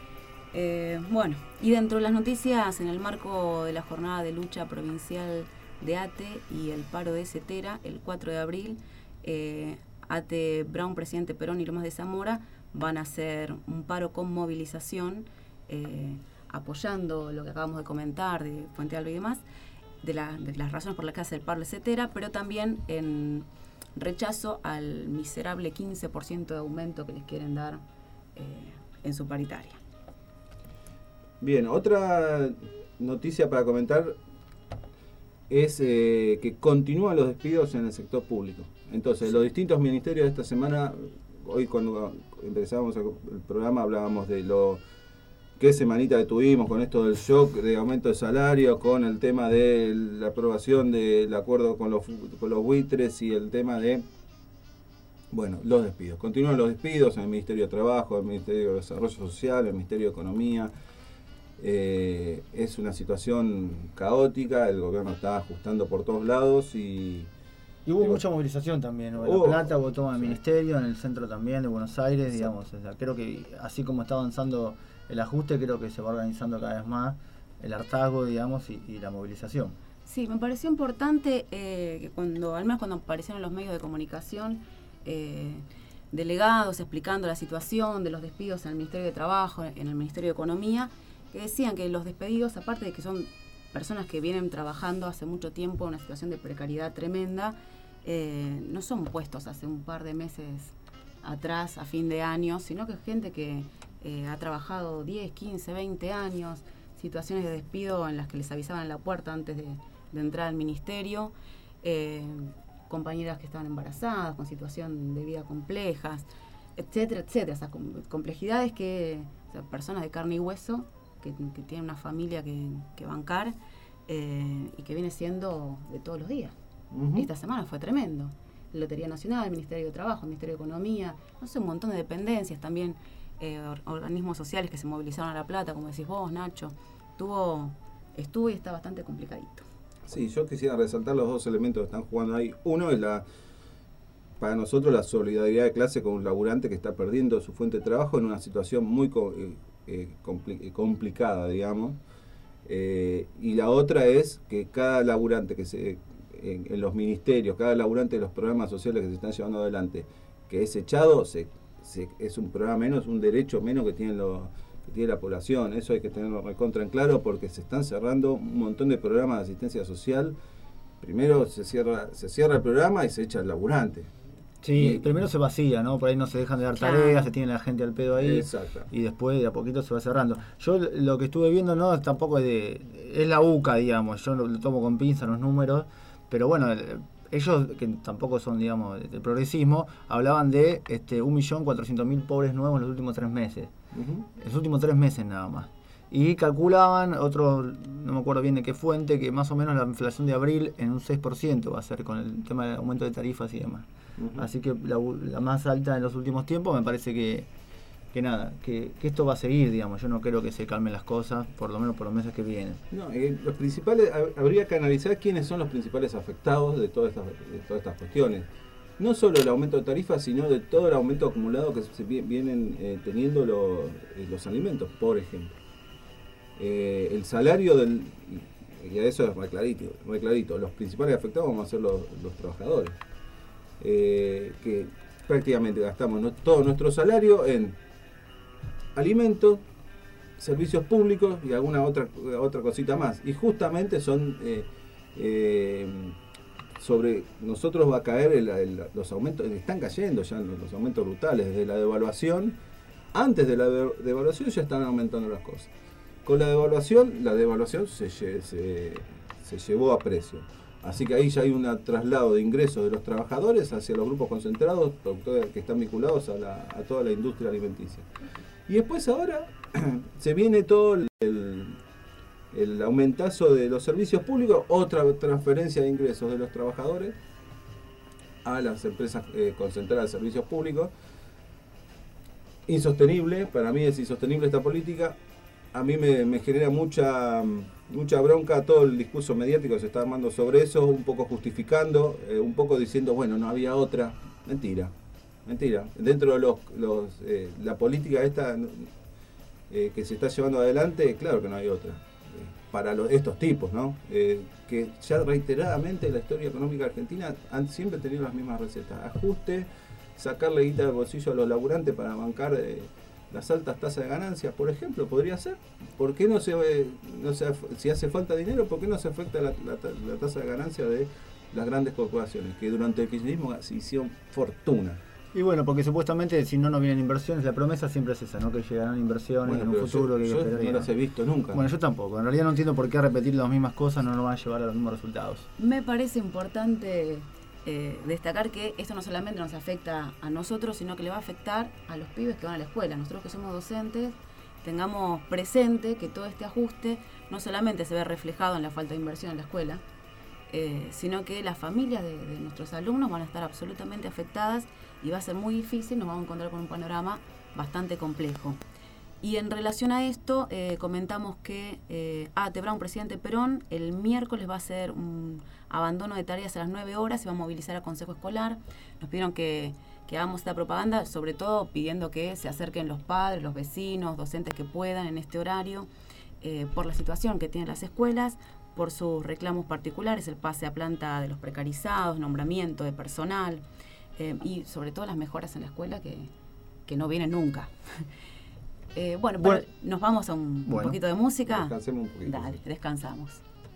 Eh, bueno, y dentro de las noticias, en el marco de la jornada de lucha provincial de ATE y el paro de CETERA, el cuatro de abril, eh, ATE, Brown, Presidente Perón y Lomas de Zamora van a hacer un paro con movilización, eh, apoyando lo que acabamos de comentar de Fuente Alba y demás, de, la, de las razones por las que hace el paro de CETERA, pero también en rechazo al miserable quince por ciento de aumento que les quieren dar eh, en su paritaria. Bien, otra noticia para comentar es eh, que continúan los despidos en el sector público. Entonces, los distintos ministerios de esta semana, hoy cuando empezábamos el programa hablábamos de lo qué semanita que tuvimos con esto del shock de aumento de salario, con el tema de la aprobación del acuerdo con los, con los buitres y el tema de, bueno, los despidos. Continúan los despidos en el Ministerio de Trabajo, el Ministerio de Desarrollo Social, el Ministerio de Economía. Eh, es una situación caótica, el gobierno está ajustando por todos lados y... Y hubo mucha movilización también, ¿no? En La Plata hubo toma del ministerio, en el centro también de Buenos Aires, sí. digamos. O sea, creo que así como está avanzando el ajuste, creo que se va organizando cada vez más el hartazgo, digamos, y, y la movilización. Sí, me pareció importante eh, que cuando, al menos cuando aparecieron los medios de comunicación, eh, delegados explicando la situación de los despidos en el Ministerio de Trabajo, en el Ministerio de Economía, que decían que los despedidos, aparte de que son personas que vienen trabajando hace mucho tiempo en una situación de precariedad tremenda, eh, no son puestos hace un par de meses atrás, a fin de año, sino que es gente que eh, ha trabajado diez, quince, veinte años, situaciones de despido en las que les avisaban en la puerta antes de, de entrar al ministerio, eh, compañeras que estaban embarazadas, con situación de vida complejas, etcétera, etcétera. O sea, com- complejidades que, o sea, personas de carne y hueso, que, que tienen una familia que, que bancar eh, y que viene siendo de todos los días. Uh-huh. Esta semana fue tremendo. La Lotería Nacional, el Ministerio de Trabajo, el Ministerio de Economía, no sé, un montón de dependencias también, eh, or- organismos sociales que se movilizaron a La Plata, como decís vos, Nacho. Tuvo, estuvo y está bastante complicadito. Sí, yo quisiera resaltar los dos elementos que están jugando ahí. Uno es la, para nosotros, la solidaridad de clase con un laburante que está perdiendo su fuente de trabajo en una situación muy eh, eh, compli- complicada, digamos. Eh, y la otra es que cada laburante que se en, en los ministerios, cada laburante de los programas sociales que se están llevando adelante, que es echado, se, se, es un programa menos, un derecho menos que tienen los que tiene la población. Eso hay que tenerlo recontra en claro porque se están cerrando un montón de programas de asistencia social. Primero se cierra se cierra el programa y se echa el laburante. Sí, y, primero se vacía, ¿no? Por ahí no se dejan de dar Claro. tareas, se tiene la gente al pedo ahí. Exacto. Y después de a poquito se va cerrando. Yo lo que estuve viendo, no, tampoco es de... Es la U C A, digamos. Yo lo, lo tomo con pinza los números. Pero bueno, el, ellos, que tampoco son, digamos, del progresismo, hablaban de este un millón cuatrocientos mil pobres nuevos en los últimos tres meses. Uh-huh. En los últimos tres meses nada más. Y calculaban, otro, no me acuerdo bien de qué fuente, que más o menos la inflación de abril en un seis por ciento va a ser con el tema del aumento de tarifas y demás. Uh-huh. Así que la, la más alta en los últimos tiempos, me parece que, que nada, que, que esto va a seguir, digamos. Yo no creo que se calmen las cosas, por lo menos por los meses que vienen. No, eh, los principales, habría que analizar quiénes son los principales afectados de todas estas, de todas estas cuestiones. No solo el aumento de tarifas, sino de todo el aumento acumulado que se vienen eh, teniendo los, eh, los alimentos, por ejemplo. Eh, el salario del... Y a eso es re clarito, re clarito. Los principales afectados vamos a ser los, los trabajadores. Eh, que prácticamente gastamos no, todo nuestro salario en alimentos, servicios públicos y alguna otra, otra cosita más. Y justamente son... Eh, eh, sobre nosotros va a caer el, el, los aumentos, están cayendo ya los, los aumentos brutales desde la devaluación. Antes de la de, devaluación ya están aumentando las cosas. Con la devaluación, la devaluación se, se, se llevó a precio. Así que ahí ya hay un traslado de ingresos de los trabajadores hacia los grupos concentrados, productores que están vinculados a, la, a toda la industria alimenticia. Y después ahora se viene todo el, el el aumentazo de los servicios públicos, otra transferencia de ingresos de los trabajadores a las empresas eh, concentradas de servicios públicos. Insostenible, para mí es insostenible esta política. A mí me, me genera mucha mucha bronca todo el discurso mediático que se está armando sobre eso, un poco justificando, eh, un poco diciendo, bueno, no había otra. Mentira, mentira. Dentro de los, los eh, la política esta eh, que se está llevando adelante, claro que no hay otra. Para los, estos tipos, ¿no? Eh, que ya reiteradamente en la historia económica argentina han siempre tenido las mismas recetas. Ajuste, sacarle guita del bolsillo a los laburantes para bancar eh, las altas tasas de ganancias, por ejemplo, podría ser. ¿Por qué no se, eh, no se si hace falta dinero, por qué no se afecta la, la, la tasa de ganancia de las grandes corporaciones, que durante el kirchnerismo se hicieron fortuna? Y bueno, porque supuestamente si no, no vienen inversiones, la promesa siempre es esa, ¿no? Que llegarán inversiones Bueno, en un pero futuro yo, que yo hay que esperar. no las he visto nunca. Bueno, yo tampoco. En realidad no entiendo por qué repetir las mismas cosas no nos van a llevar a los mismos resultados. Me parece importante eh, destacar que esto no solamente nos afecta a nosotros, sino que le va a afectar a los pibes que van a la escuela. Nosotros que somos docentes, tengamos presente que todo este ajuste no solamente se ve reflejado en la falta de inversión en la escuela, eh, sino que las familias de, de nuestros alumnos van a estar absolutamente afectadas y va a ser muy difícil, nos vamos a encontrar con un panorama bastante complejo. Y en relación a esto, eh, comentamos que eh, A T. Brown, presidente Perón, el miércoles va a hacer un abandono de tareas a las nueve horas, se va a movilizar al Consejo Escolar. Nos pidieron que, que hagamos esta propaganda, sobre todo pidiendo que se acerquen los padres, los vecinos, docentes que puedan en este horario, eh, por la situación que tienen las escuelas, por sus reclamos particulares, el pase a planta de los precarizados, nombramiento de personal, eh, y sobre todo las mejoras en la escuela que, que no vienen nunca. Eh, bueno, Bueno. pero nos vamos a un, Bueno. un poquito de música. Descansemos un poquito. Dale, descansamos.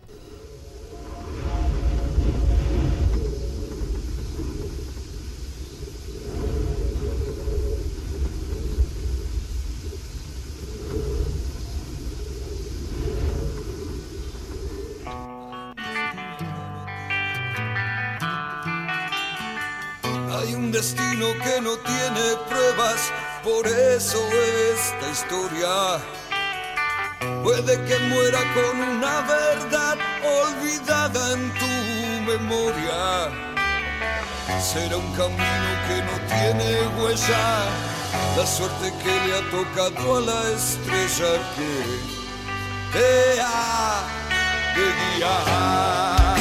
Hay un destino que no tiene pruebas, por eso esta historia puede que muera con una verdad olvidada en tu memoria. Será un camino que no tiene huella, la suerte que le ha tocado a la estrella que te ha de guiar.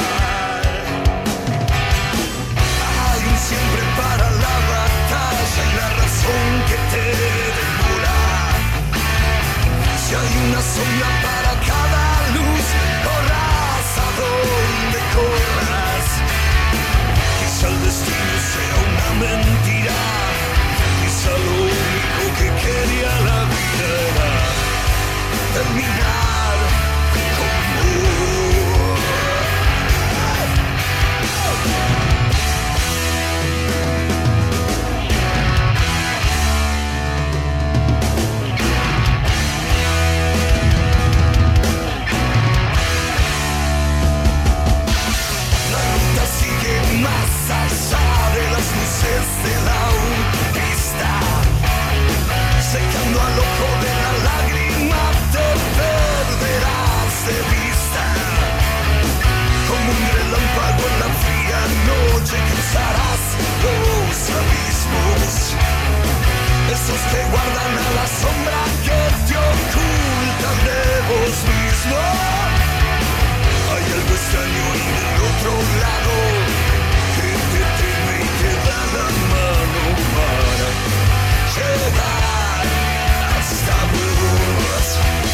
Siempre para la batalla y la razón que te devora. Si hay una sombra para cada luz, corras a donde corras. Quizá el destino sea una mentira, quizá lo único que quería la vida era terminar como más allá de las luces de la autopista, secando al ojo de la lágrima te perderás de vista. Como un relámpago en la fría noche cruzarás los abismos, esos que guardan a la sombra que te ocultan de vos mismo. Hay algo extraño en el otro lado que te teme y te da la mano para llegar hasta vos.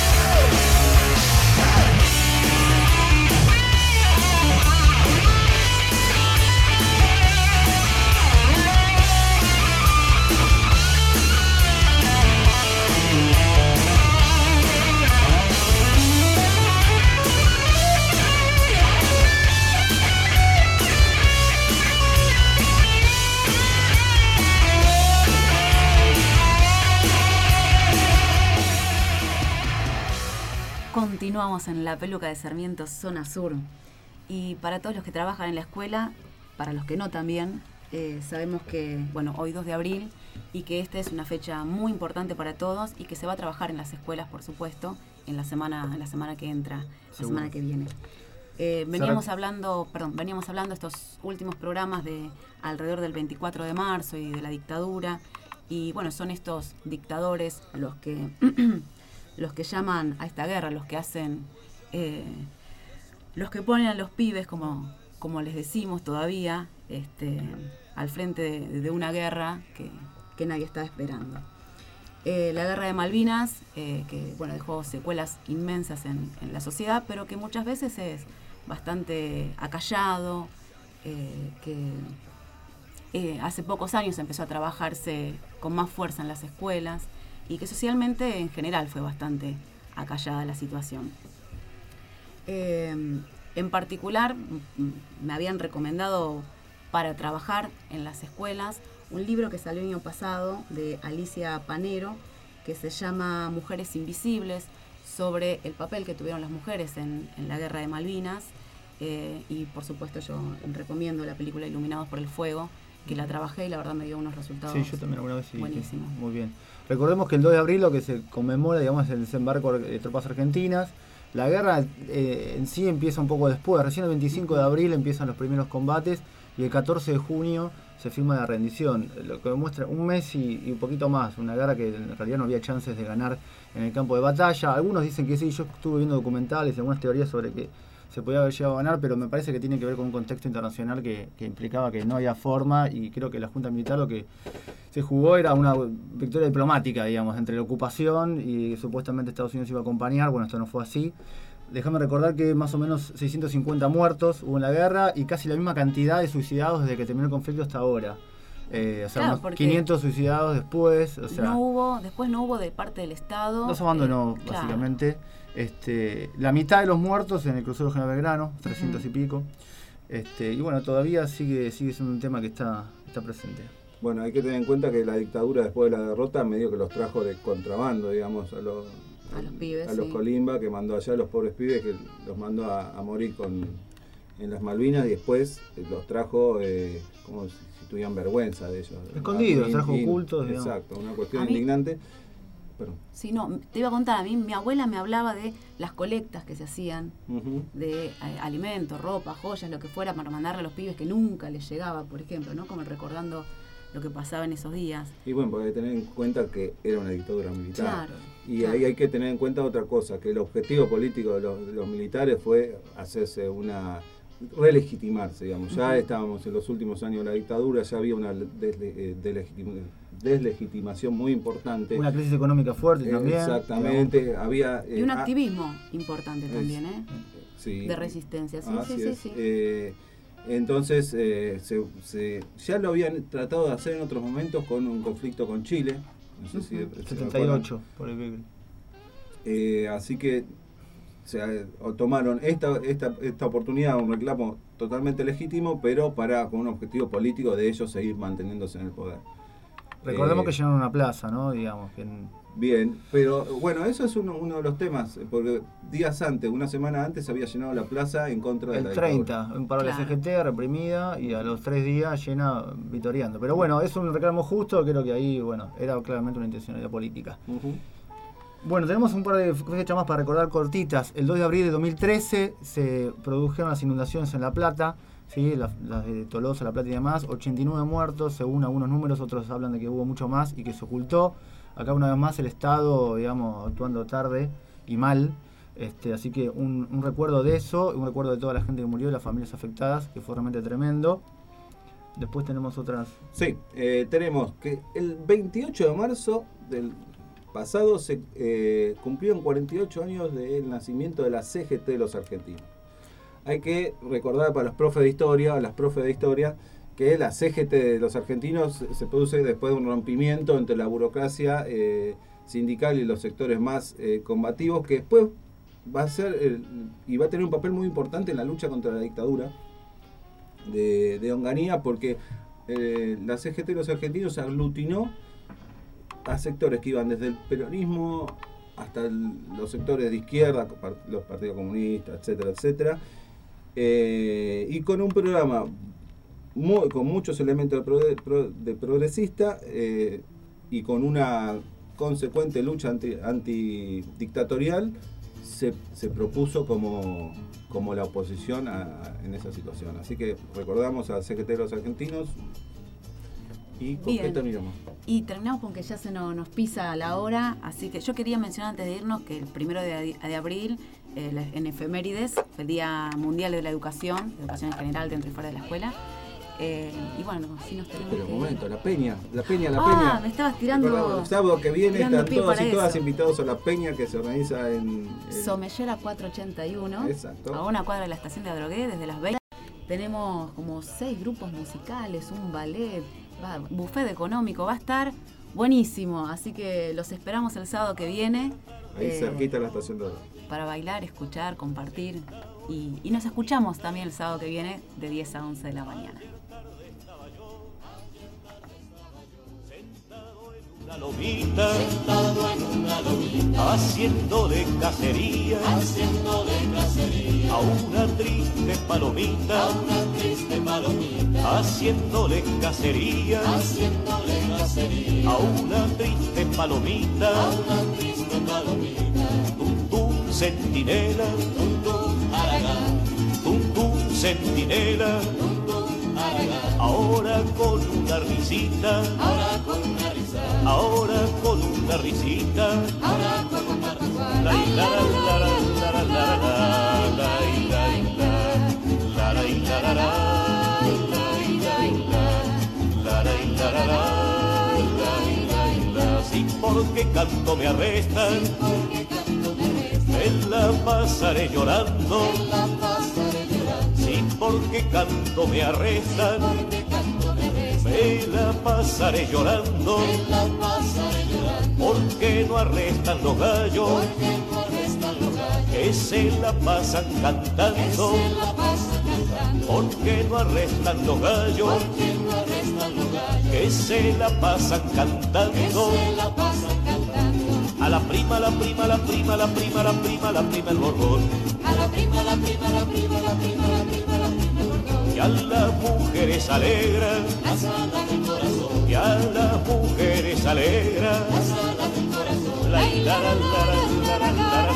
Continuamos en la Peluca de Sarmiento, zona sur. Y para todos los que trabajan en la escuela, para los que no también, eh, sabemos que, bueno, hoy dos de abril, y que esta es una fecha muy importante para todos y que se va a trabajar en las escuelas, por supuesto, en la semana, en la semana que entra, la Seguro. semana que viene. Eh, veníamos hablando, perdón, veníamos hablando estos últimos programas de alrededor del veinticuatro de marzo y de la dictadura, y bueno, son estos dictadores los que los que llaman a esta guerra, los que hacen, eh, los que ponen a los pibes, como, como les decimos todavía, este, al frente de, de una guerra que, que nadie está esperando. Eh, la guerra de Malvinas, eh, que bueno, dejó secuelas inmensas en, en la sociedad, pero que muchas veces es bastante acallado, eh, que eh, hace pocos años empezó a trabajarse con más fuerza en las escuelas, y que socialmente en general fue bastante acallada la situación. Eh, en particular, m- me habían recomendado para trabajar en las escuelas un libro que salió el año pasado de Alicia Panero, que se llama Mujeres Invisibles, sobre el papel que tuvieron las mujeres en, en la Guerra de Malvinas. Eh, y por supuesto yo recomiendo la película Iluminados por el Fuego, que la trabajé y la verdad me dio unos resultados sí, yo también alguna vez sí, buenísimos. Muy bien. Recordemos que el dos de abril lo que se conmemora, digamos, es el desembarco de tropas argentinas. La guerra eh, en sí empieza un poco después, recién el veinticinco de abril empiezan los primeros combates y el catorce de junio se firma la rendición, lo que demuestra un mes y, y un poquito más, una guerra que en realidad no había chances de ganar en el campo de batalla. Algunos dicen que sí, yo estuve viendo documentales y algunas teorías sobre que se podía haber llegado a ganar, pero me parece que tiene que ver con un contexto internacional que, que implicaba que no había forma, y creo que la Junta Militar lo que se jugó era una victoria diplomática, digamos, entre la ocupación y supuestamente Estados Unidos iba a acompañar. Bueno, esto no fue así. Déjame recordar que más o menos seiscientos cincuenta muertos hubo en la guerra y casi la misma cantidad de suicidados desde que terminó el conflicto hasta ahora. Eh, o sea, Claro, unos porque quinientos suicidados después. O sea, no hubo, después no hubo de parte del Estado. no se abandonó, eh, claro. básicamente. Este, la mitad de los muertos en el crucero General Belgrano, trescientos uh-huh. y pico. Este, y bueno, todavía sigue, sigue siendo un tema que está, está presente. Bueno, hay que tener en cuenta que la dictadura después de la derrota medio que los trajo de contrabando, digamos, a los, a los pibes, a los sí. Colimba, que mandó allá a los pobres pibes, que los mandó a, a morir con, en las Malvinas, y después los trajo eh, como si, si tuvieran vergüenza de ellos. Escondidos, los trajo ocultos. Exacto, una cuestión A mí- indignante. Perdón. Sí, no, te iba a contar, a mí mi abuela me hablaba de las colectas que se hacían, Uh-huh. de eh, alimentos, ropa, joyas, lo que fuera, para mandarle a los pibes que nunca les llegaba, por ejemplo, ¿no? Como recordando lo que pasaba en esos días. Y bueno, porque hay que tener en cuenta que era una dictadura militar. Claro, y claro. ahí hay que tener en cuenta otra cosa, que el objetivo político de los, de los militares fue hacerse una... relegitimarse, digamos. Ya Ujú. estábamos en los últimos años de la dictadura, ya había una desle- eh, deslegitima- deslegitimación muy importante. Una crisis económica fuerte Eh, también. Exactamente, digamos. había... Y un ah, activismo importante también, ¿eh? sí. De resistencia, sí, Así sí, sí, es. sí. Eh, entonces, eh, se, se- ya lo habían tratado de hacer en otros momentos con un conflicto con Chile. No sé si- Ujú. si setenta y ocho, recuerdan. por el Beagle. Eh, así que o sea, o tomaron esta, esta, esta oportunidad, un reclamo totalmente legítimo, pero para con un objetivo político de ellos seguir manteniéndose en el poder. Recordemos Eh, que llenaron una plaza, ¿no? Digamos que en- Bien, pero bueno, eso es uno, uno de los temas, porque días antes, una semana antes, se había llenado la plaza en contra de el la treinta, dictadura. un paro de la Claro. C G T reprimida y a los tres días llena vitoreando. Pero bueno, es un reclamo justo, creo que ahí, bueno, era claramente una intencionalidad política. Ujú. Bueno, tenemos un par de fechas más para recordar cortitas. El dos de abril de dos mil trece se produjeron las inundaciones en La Plata, ¿sí? las, las de Tolosa, La Plata y demás. ochenta y nueve muertos, según algunos números, otros hablan de que hubo mucho más y que se ocultó. Acá una vez más el Estado, digamos, actuando tarde y mal. Este, así que un, un recuerdo de eso, un recuerdo de toda la gente que murió, de las familias afectadas, que fue realmente tremendo. Después tenemos otras... Sí, eh, tenemos que el veintiocho de marzo del pasado se eh, cumplieron cuarenta y ocho años del nacimiento de la C G T de los argentinos. Hay que recordar para los profes de historia, a las profes de historia, que la C G T de los argentinos se produce después de un rompimiento entre la burocracia eh, sindical y los sectores más eh, combativos, que después va a ser el, y va a tener un papel muy importante en la lucha contra la dictadura de, de Onganía, porque eh, la C G T de los argentinos aglutinó a sectores que iban desde el peronismo hasta el, los sectores de izquierda, los partidos comunistas, etcétera, etcétera, eh, y con un programa muy, con muchos elementos de, progre, pro, de progresista eh, y con una consecuente lucha anti, antidictatorial, se, se propuso como, como la oposición a, a, en esa situación. Así que recordamos a C G T de los argentinos. ¿Y con Bien. qué terminamos? Y terminamos porque ya se nos, nos pisa la hora, así que yo quería mencionar antes de irnos que el primero de, de abril, eh, la- en efemérides, el Día Mundial de la Educación, de educación en general dentro y fuera de la escuela. Eh, y bueno, si nos tenemos Pero que un ir. momento, la peña, la peña, la Ah, peña. me estabas tirando- Recordamos, el sábado que viene tirando están pie todos para y todas eso. invitados a la peña que se organiza en... en- Somellera cuatrocientos ochenta y uno, Exacto. a una cuadra de la estación de Adrogué, desde las veinte. Tenemos como seis grupos musicales, un ballet, va, buffet económico, va a estar buenísimo, así que los esperamos el sábado que viene. ahí eh, cerquita de la estación de... para bailar, escuchar, compartir y, y nos escuchamos también el sábado que viene de diez a once de la mañana. lomita, sentado en una lomita, haciéndole cacería, haciéndole cacería, a una triste palomita, a una triste palomita, haciéndole cacería, haciéndole cacería, a una triste palomita, a una triste palomita. Tum tum centinela, tum tum aragán, tum tum centinela, tum tum aragán. Ahora con una risita, ahora con una risita, ahora con una risita, ahora con una risita. La la la la la la la la la la la la la la la. Si porque canto me arrestan, me la pasaré llorando. Si porque canto me arrestan, me la pasaré llorando. Porque no arrestan los gallos, que se la pasan cantando. Porque no arrestan los gallos, que se la pasan cantando. A la prima, la prima, la prima, la prima, la prima, la prima el borbón. A la prima, la prima, la prima, la prima, la prima, la prima el borbón. Y a las mujeres alegra la sala del corazón. Y a las mujeres alegra la sala del corazón. La la la la la la la.